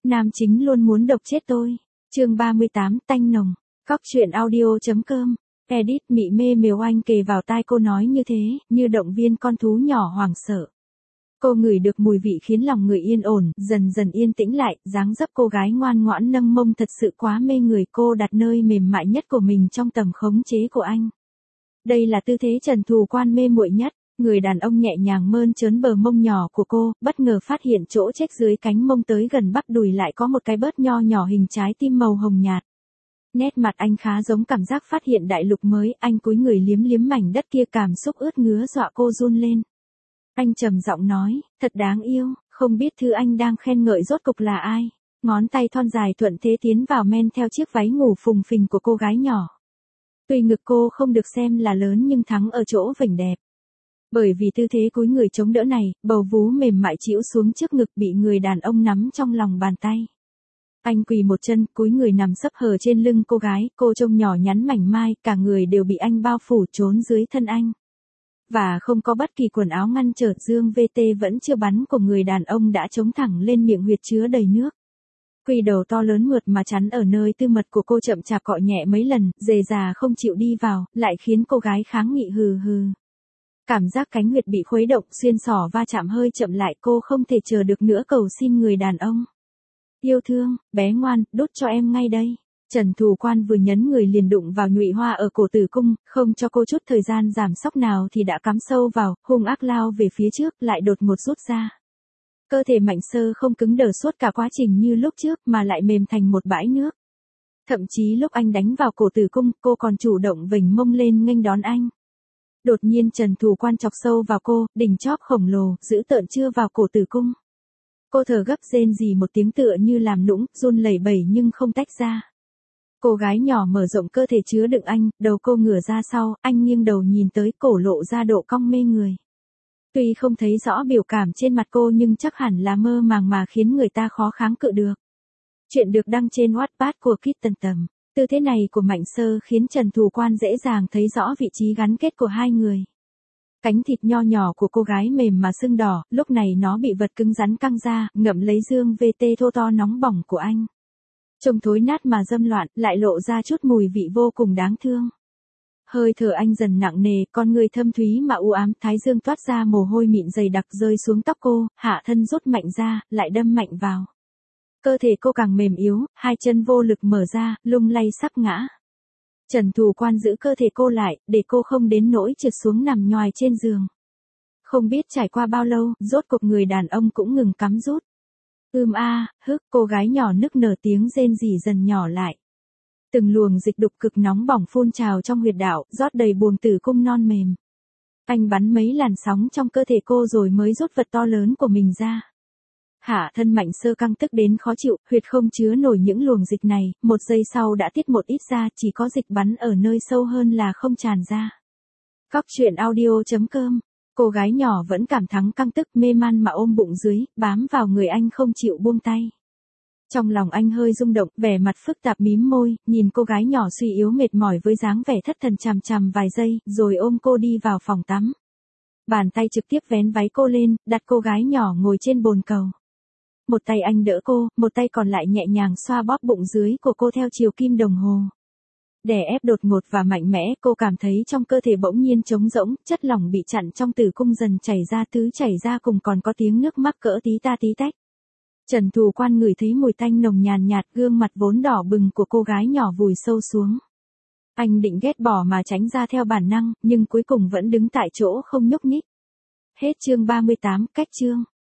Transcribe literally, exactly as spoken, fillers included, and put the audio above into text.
Nam chính luôn muốn độc chết tôi. Chương ba mươi tám, tanh nồng. Cóc truyện audio.com. Edit mị mê mều anh kề vào tai cô nói như thế, như động viên con thú nhỏ hoảng sợ. Cô ngửi được mùi vị khiến lòng người yên ổn, dần dần yên tĩnh lại, dáng dấp cô gái ngoan ngoãn nâng mông thật sự quá mê người, cô đặt nơi mềm mại nhất của mình trong tầm khống chế của anh. Đây là tư thế Trần Thù Quan mê muội nhất. Người đàn ông nhẹ nhàng mơn trớn bờ mông nhỏ của cô, bất ngờ phát hiện chỗ chếch dưới cánh mông tới gần bắp đùi lại có một cái bớt nho nhỏ hình trái tim màu hồng nhạt. Nét mặt anh khá giống cảm giác phát hiện đại lục mới, anh cúi người liếm liếm mảnh đất kia, cảm xúc ướt ngứa dọa cô run lên. Anh trầm giọng nói, thật đáng yêu, không biết thứ anh đang khen ngợi rốt cục là ai. Ngón tay thon dài thuận thế tiến vào men theo chiếc váy ngủ phùng phình của cô gái nhỏ. Tuy ngực cô không được xem là lớn nhưng thắng ở chỗ vểnh đẹp. Bởi vì tư thế cúi người chống đỡ này, bầu vú mềm mại chĩu xuống trước ngực bị người đàn ông nắm trong lòng bàn tay. Anh quỳ một chân, cúi người nằm sấp hờ trên lưng cô gái, cô trông nhỏ nhắn mảnh mai, cả người đều bị anh bao phủ trốn dưới thân anh. Và không có bất kỳ quần áo ngăn trở, dương vê tê vẫn chưa bắn của người đàn ông đã chống thẳng lên miệng huyệt chứa đầy nước. Quỳ đầu to lớn mượt mà chắn ở nơi tư mật của cô chậm chạp cọ nhẹ mấy lần, dề dà không chịu đi vào, lại khiến cô gái kháng nghị hừ hừ. Cảm giác cánh huyệt bị khuấy động, xuyên xỏ va chạm hơi chậm lại, cô không thể chờ được nữa cầu xin người đàn ông. Yêu thương, bé ngoan, đút cho em ngay đây. Trần Thù Quan vừa nhấn người liền đụng vào nhụy hoa ở cổ tử cung, không cho cô chút thời gian giảm sóc nào thì đã cắm sâu vào, hung ác lao về phía trước, lại đột ngột rút ra. Cơ thể Mạnh Sơ không cứng đờ suốt cả quá trình như lúc trước mà lại mềm thành một bãi nước. Thậm chí lúc anh đánh vào cổ tử cung, cô còn chủ động vểnh mông lên nghênh đón anh. Đột nhiên Trần Thù Quan chọc sâu vào cô, đỉnh chóp khổng lồ, giữ tợn chưa vào cổ tử cung. Cô thở gấp rên rỉ một tiếng tựa như làm nũng, run lẩy bẩy nhưng không tách ra. Cô gái nhỏ mở rộng cơ thể chứa đựng anh, đầu cô ngửa ra sau, anh nghiêng đầu nhìn tới, cổ lộ ra độ cong mê người. Tuy không thấy rõ biểu cảm trên mặt cô nhưng chắc hẳn là mơ màng mà khiến người ta khó kháng cự được. Chuyện được đăng trên Wattpad của Kitten Tầm. Tư thế này của Mạnh Sơ khiến Trần Thù Quan dễ dàng thấy rõ vị trí gắn kết của hai người. Cánh thịt nho nhỏ của cô gái mềm mà sưng đỏ, lúc này nó bị vật cứng rắn căng ra, ngậm lấy dương vê tê thô to nóng bỏng của anh. Trông thối nát mà dâm loạn, lại lộ ra chút mùi vị vô cùng đáng thương. Hơi thở anh dần nặng nề, con người thâm thúy mà u ám, thái dương toát ra mồ hôi mịn dày đặc rơi xuống tóc cô, hạ thân rút mạnh ra, lại đâm mạnh vào. Cơ thể cô càng mềm yếu, hai chân vô lực mở ra, lung lay sắp ngã. Trần Thù Quan giữ cơ thể cô lại, để cô không đến nỗi trượt xuống nằm nhoài trên giường. Không biết trải qua bao lâu, rốt cuộc người đàn ông cũng ngừng cắm rút. Ưm a, hức, cô gái nhỏ nức nở tiếng rên rỉ dần nhỏ lại. Từng luồng dịch đục cực nóng bỏng phun trào trong huyệt đạo, rót đầy buồng tử cung non mềm. Anh bắn mấy làn sóng trong cơ thể cô rồi mới rút vật to lớn của mình ra. Hạ thân Mạnh Sơ căng tức đến khó chịu, huyệt không chứa nổi những luồng dịch này, một giây sau đã tiết một ít ra, chỉ có dịch bắn ở nơi sâu hơn là không tràn ra. Cóc truyện audio.com. Cô gái nhỏ vẫn cảm thắng căng tức, mê man mà ôm bụng dưới, bám vào người anh không chịu buông tay. Trong lòng anh hơi rung động, vẻ mặt phức tạp mím môi, nhìn cô gái nhỏ suy yếu mệt mỏi với dáng vẻ thất thần chằm chằm vài giây, rồi ôm cô đi vào phòng tắm. Bàn tay trực tiếp vén váy cô lên, đặt cô gái nhỏ ngồi trên bồn cầu. Một tay anh đỡ cô, một tay còn lại nhẹ nhàng xoa bóp bụng dưới của cô theo chiều kim đồng hồ. Đè ép đột ngột và mạnh mẽ, cô cảm thấy trong cơ thể bỗng nhiên trống rỗng, chất lỏng bị chặn trong tử cung dần chảy ra, thứ chảy ra cùng còn có tiếng nước mắc cỡ tí ta tí tách. Trần Thù Quan ngửi thấy mùi tanh nồng nhàn nhạt, gương mặt vốn đỏ bừng của cô gái nhỏ vùi sâu xuống. Anh định ghét bỏ mà tránh ra theo bản năng, nhưng cuối cùng vẫn đứng tại chỗ không nhúc nhích. Hết chương ba mươi tám, cách chương.